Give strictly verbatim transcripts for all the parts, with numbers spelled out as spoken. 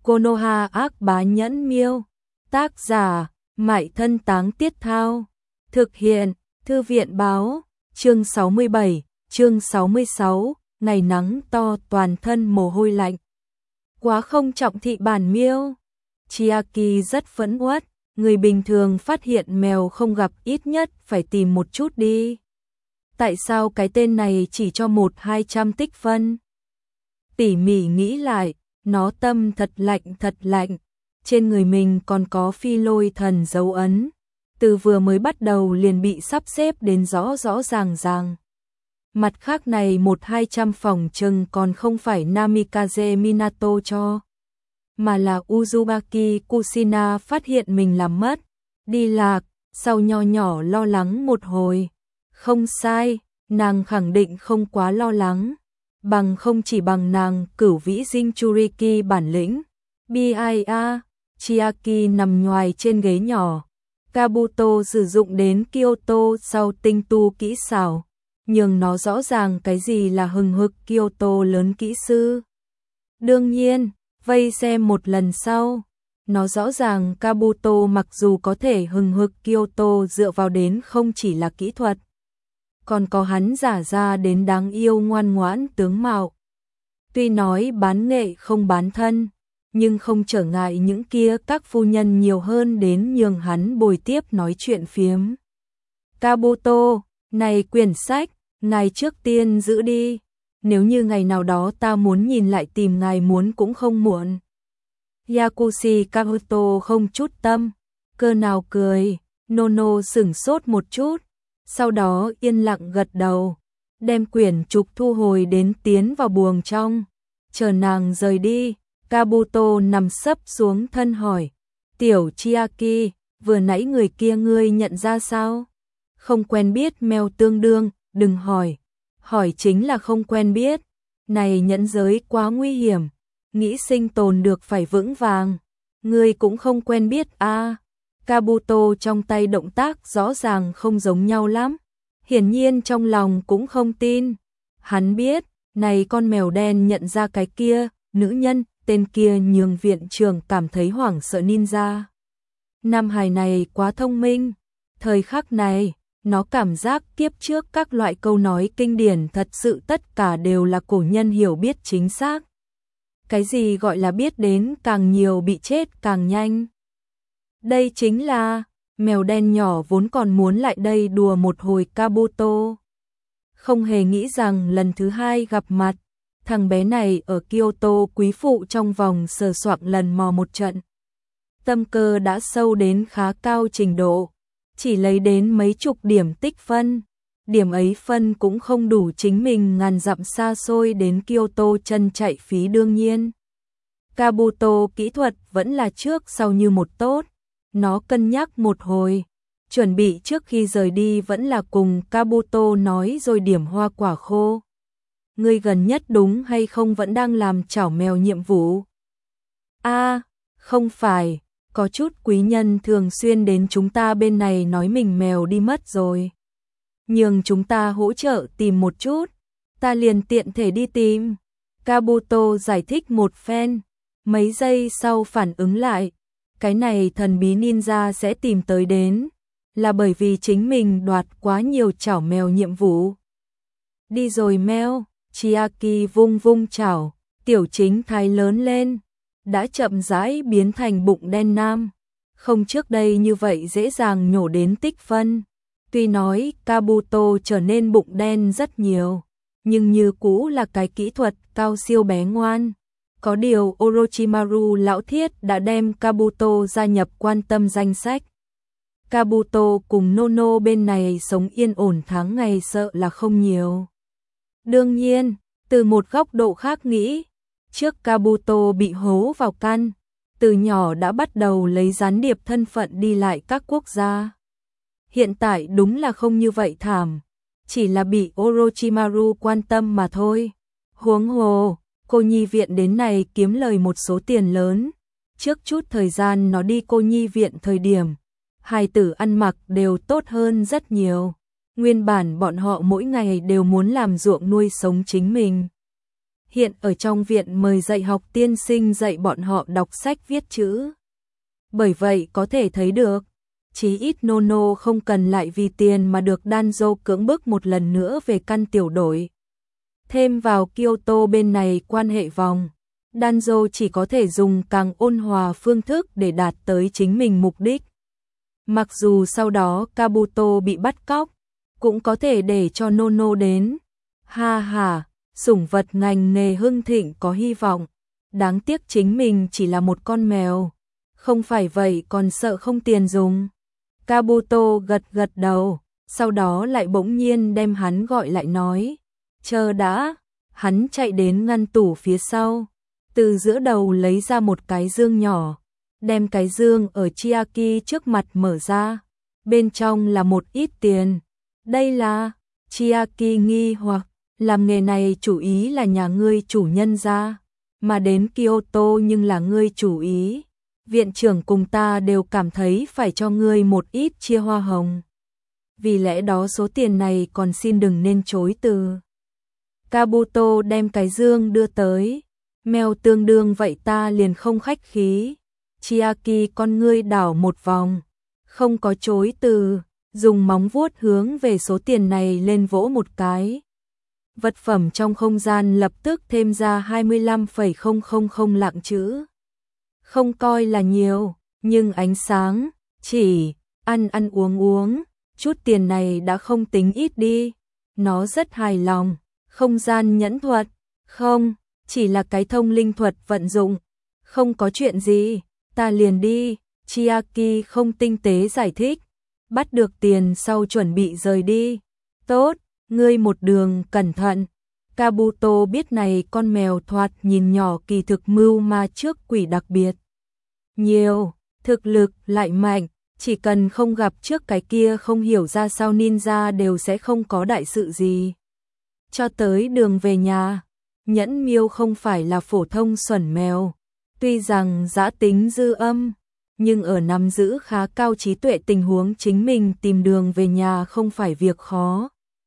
Konoha ác bá nhẫn miêu. Tác giả, Mại Thân Táng Tiết Thao. Thực hiện, Thư viện báo. Chương sáu mươi bảy, chương sáu mươi sáu, ngày nắng to toàn thân mồ hôi lạnh. Quá không trọng thị bản miêu. Chiaki rất phẫn uất, người bình thường phát hiện mèo không gặp ít nhất phải tìm một chút đi. Tại sao cái tên này chỉ cho một hai trăm tích phân? Tỉ mỉ nghĩ lại, nó tâm thật lạnh thật lạnh, trên người mình còn có phi lôi thần dấu ấn, từ vừa mới bắt đầu liền bị sắp xếp đến rõ rõ ràng ràng. Mặt khác này một hai trăm phòng chừng còn không phải Namikaze Minato cho, mà là Uzumaki Kushina phát hiện mình làm mất, đi lạc, sau nho nhỏ lo lắng một hồi. Không sai, nàng khẳng định không quá lo lắng, bằng không chỉ bằng nàng cửu vĩ Jinchuriki bản lĩnh. Bia, Chiaki nằm nhoài trên ghế nhỏ. Kabuto sử dụng đến Kyoto sau tinh tu kỹ xảo, nhưng nó rõ ràng cái gì là hừng hực Kyoto lớn kỹ sư. Đương nhiên, vây xem một lần sau, nó rõ ràng Kabuto mặc dù có thể hừng hực Kyoto dựa vào đến không chỉ là kỹ thuật, còn có hắn giả ra đến đáng yêu ngoan ngoãn tướng mạo. Tuy nói bán nghệ không bán thân, nhưng không trở ngại những kia các phu nhân nhiều hơn đến nhường hắn bồi tiếp nói chuyện phiếm. Kabuto, này quyển sách, ngài trước tiên giữ đi, nếu như ngày nào đó ta muốn nhìn lại tìm ngài muốn cũng không muộn. Yakushi Kabuto không chút tâm, cơ nào cười, Nono sửng sốt một chút, sau đó yên lặng gật đầu, đem quyển trục thu hồi đến tiến vào buồng trong, chờ nàng rời đi. Kabuto nằm sấp xuống thân hỏi, tiểu Chiaki, vừa nãy người kia ngươi nhận ra sao? Không quen biết mèo tương đương, đừng hỏi, hỏi chính là không quen biết, này nhẫn giới quá nguy hiểm, nghĩ sinh tồn được phải vững vàng, ngươi cũng không quen biết a? À, Kabuto trong tay động tác rõ ràng không giống nhau lắm, hiển nhiên trong lòng cũng không tin, hắn biết, này con mèo đen nhận ra cái kia, nữ nhân. Tên kia nhường viện trưởng cảm thấy hoảng sợ ninja. Nam hài này quá thông minh. Thời khắc này, nó cảm giác kiếp trước các loại câu nói kinh điển thật sự tất cả đều là cổ nhân hiểu biết chính xác. Cái gì gọi là biết đến càng nhiều bị chết càng nhanh. Đây chính là, mèo đen nhỏ vốn còn muốn lại đây đùa một hồi Kabuto. Không hề nghĩ rằng lần thứ hai gặp mặt, thằng bé này ở Kyoto quý phụ trong vòng sờ soạng lần mò một trận. Tâm cơ đã sâu đến khá cao trình độ, chỉ lấy đến mấy chục điểm tích phân. Điểm ấy phân cũng không đủ chính mình ngàn dặm xa xôi đến Kyoto chân chạy phí đương nhiên. Kabuto kỹ thuật vẫn là trước sau như một tốt, nó cân nhắc một hồi, chuẩn bị trước khi rời đi vẫn là cùng Kabuto nói rồi điểm hoa quả khô. Ngươi gần nhất đúng hay không vẫn đang làm chảo mèo nhiệm vụ? A, à, không phải, có chút quý nhân thường xuyên đến chúng ta bên này nói mình mèo đi mất rồi. Nhường chúng ta hỗ trợ tìm một chút, ta liền tiện thể đi tìm. Kabuto giải thích một phen, mấy giây sau phản ứng lại, cái này thần bí ninja sẽ tìm tới đến, là bởi vì chính mình đoạt quá nhiều chảo mèo nhiệm vụ. Đi rồi mèo. Chiaki vung vung chảo, tiểu chính thái lớn lên, đã chậm rãi biến thành bụng đen nam, không trước đây như vậy dễ dàng nhổ đến tích phân. Tuy nói Kabuto trở nên bụng đen rất nhiều, nhưng như cũ là cái kỹ thuật cao siêu bé ngoan. Có điều Orochimaru lão thiết đã đem Kabuto gia nhập quan tâm danh sách. Kabuto cùng Nono bên này sống yên ổn tháng ngày sợ là không nhiều. Đương nhiên, từ một góc độ khác nghĩ, trước Kabuto bị hố vào căn, từ nhỏ đã bắt đầu lấy gián điệp thân phận đi lại các quốc gia. Hiện tại đúng là không như vậy thảm, chỉ là bị Orochimaru quan tâm mà thôi. Huống hồ, cô nhi viện đến này kiếm lời một số tiền lớn, trước chút thời gian nó đi cô nhi viện thời điểm, hài tử ăn mặc đều tốt hơn rất nhiều. Nguyên bản bọn họ mỗi ngày đều muốn làm ruộng nuôi sống chính mình. hiện ở trong viện mời dạy học tiên sinh dạy bọn họ đọc sách viết chữ. Bởi vậy có thể thấy được, chí ít Nono không cần lại vì tiền mà được Danzo cưỡng bức một lần nữa về căn tiểu đội. Thêm vào Kyoto bên này quan hệ vòng, Danzo chỉ có thể dùng càng ôn hòa phương thức để đạt tới chính mình mục đích. Mặc dù sau đó Kabuto bị bắt cóc, cũng có thể để cho Nono đến. Ha ha, sủng vật ngành nghề hưng thịnh có hy vọng, đáng tiếc chính mình chỉ là một con mèo. Không phải vậy còn sợ không tiền dùng. Kabuto gật gật đầu, sau đó lại bỗng nhiên đem hắn gọi lại nói. Chờ đã, hắn chạy đến ngăn tủ phía sau, từ giữa đầu lấy ra một cái dương nhỏ, đem cái dương ở Chiaki trước mặt mở ra. Bên trong là một ít tiền. Đây là... Chiaki nghi hoặc, làm nghề này chủ ý là nhà ngươi chủ nhân ra, mà đến Kyoto nhưng là ngươi chủ ý. Viện trưởng cùng ta đều cảm thấy phải cho ngươi một ít chia hoa hồng. Vì lẽ đó số tiền này còn xin đừng nên chối từ. Kabuto đem cái dương đưa tới. Mèo tương đương vậy ta liền không khách khí. Chiaki con ngươi đảo một vòng, không có chối từ, dùng móng vuốt hướng về số tiền này lên vỗ một cái. Vật phẩm trong không gian lập tức thêm ra hai mươi lăm phẩy không không không lạng chữ. Không coi là nhiều, nhưng ánh sáng, chỉ, ăn ăn uống uống, chút tiền này đã không tính ít đi. Nó rất hài lòng. Không gian nhẫn thuật, không, chỉ là cái thông linh thuật vận dụng. Không có chuyện gì, ta liền đi. Chiaki không tinh tế giải thích. Bắt được tiền sau chuẩn bị rời đi. Tốt, ngươi một đường cẩn thận. Kabuto biết này con mèo thoạt nhìn nhỏ kỳ thực mưu ma trước quỷ đặc biệt nhiều, thực lực lại mạnh, chỉ cần không gặp trước cái kia không hiểu ra sao ninja đều sẽ không có đại sự gì. Cho tới đường về nhà, Nhẫn Miêu không phải là phổ thông xuẩn mèo, tuy rằng dã tính dư âm, nhưng ở nắm giữ khá cao trí tuệ tình huống chính mình tìm đường về nhà không phải việc khó.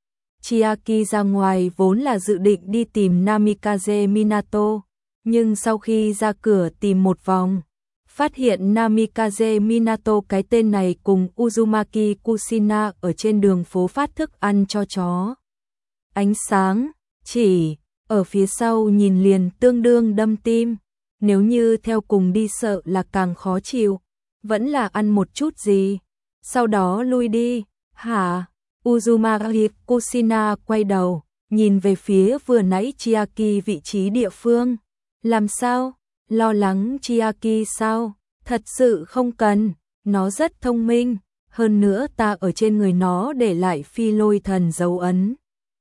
Chiaki ra ngoài vốn là dự định đi tìm Namikaze Minato, nhưng sau khi ra cửa tìm một vòng, phát hiện Namikaze Minato cái tên này cùng Uzumaki Kushina ở trên đường phố phát thức ăn cho chó. Ánh sáng, chỉ, ở phía sau nhìn liền tương đương đâm tim, nếu như theo cùng đi sợ là càng khó chịu, vẫn là ăn một chút gì, sau đó lui đi. Hả? Uzumaki Kushina quay đầu, nhìn về phía vừa nãy Chiaki vị trí địa phương. Làm sao? Lo lắng Chiaki sao? Thật sự không cần, nó rất thông minh, hơn nữa ta ở trên người nó để lại phi lôi thần dấu ấn.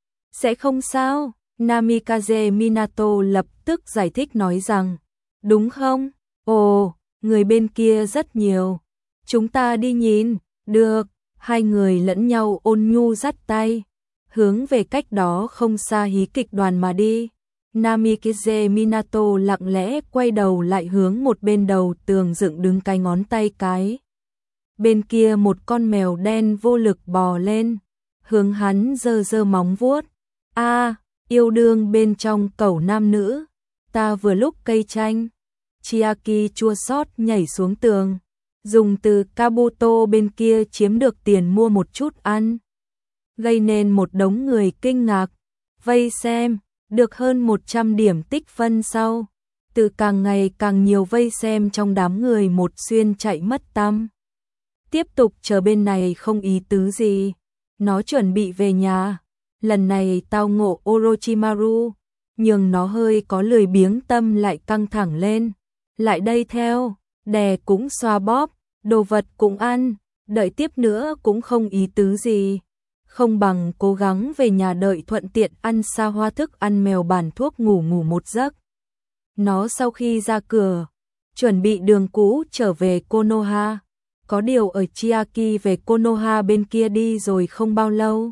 Sẽ không sao? Namikaze Minato lập tức giải thích nói rằng, đúng không? Ồ, người bên kia rất nhiều. Chúng ta đi nhìn, được. Hai người lẫn nhau ôn nhu dắt tay, hướng về cách đó không xa hí kịch đoàn mà đi. Namikaze Minato lặng lẽ quay đầu lại hướng một bên đầu tường dựng đứng cái ngón tay cái. Bên kia một con mèo đen vô lực bò lên, hướng hắn giơ giơ móng vuốt. A, yêu đương bên trong cẩu nam nữ, ta vừa lúc cây chanh. Chiaki chua xót nhảy xuống tường, dùng từ Kabuto bên kia chiếm được tiền mua một chút ăn, gây nên một đống người kinh ngạc, vây xem, được hơn một trăm điểm tích phân sau, từ càng ngày càng nhiều vây xem trong đám người một xuyên chạy mất tăm. Tiếp tục chờ bên này không ý tứ gì, nó chuẩn bị về nhà, lần này tao ngộ Orochimaru, nhưng nó hơi có lười biếng tâm lại căng thẳng lên, lại đây theo. Đè cũng xoa bóp, đồ vật cũng ăn, đợi tiếp nữa cũng không ý tứ gì. Không bằng cố gắng về nhà đợi thuận tiện ăn xa hoa thức ăn mèo bản thuốc ngủ ngủ một giấc. Nó sau khi ra cửa, chuẩn bị đường cũ trở về Konoha. Có điều ở Chiaki về Konoha bên kia đi rồi không bao lâu,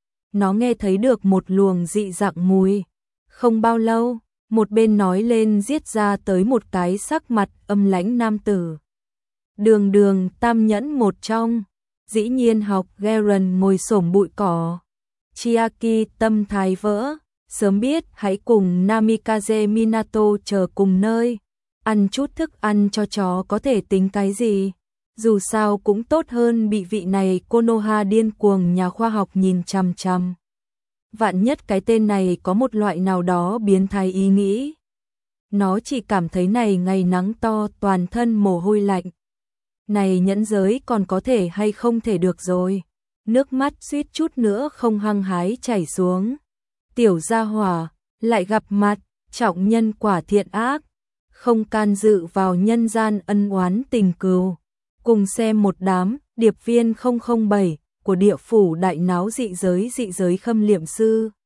nó nghe thấy được một luồng dị dạng mùi. Không bao lâu, một bên nói lên giết ra tới một cái sắc mặt âm lãnh nam tử. Đường đường tam nhẫn một trong, dĩ nhiên học Garen ngồi xổm bụi cỏ. Chiaki tâm thái vỡ, Sớm biết hãy cùng Namikaze Minato chờ cùng nơi. Ăn chút thức ăn cho chó có thể tính cái gì? Dù sao cũng tốt hơn bị vị này Konoha điên cuồng nhà khoa học nhìn chằm chằm. Vạn nhất cái tên này có một loại nào đó biến thái ý nghĩ. Nó chỉ cảm thấy này ngày nắng to toàn thân mồ hôi lạnh. Này nhẫn giới còn có thể hay không thể được rồi. Nước mắt suýt chút nữa không hăng hái chảy xuống. Tiểu gia hỏa, lại gặp mặt, trọng nhân quả thiện ác. Không can dự vào nhân gian ân oán tình cừu. Cùng xem một đám, điệp viên không không bảy của địa phủ đại náo dị giới dị giới khâm liệm sư.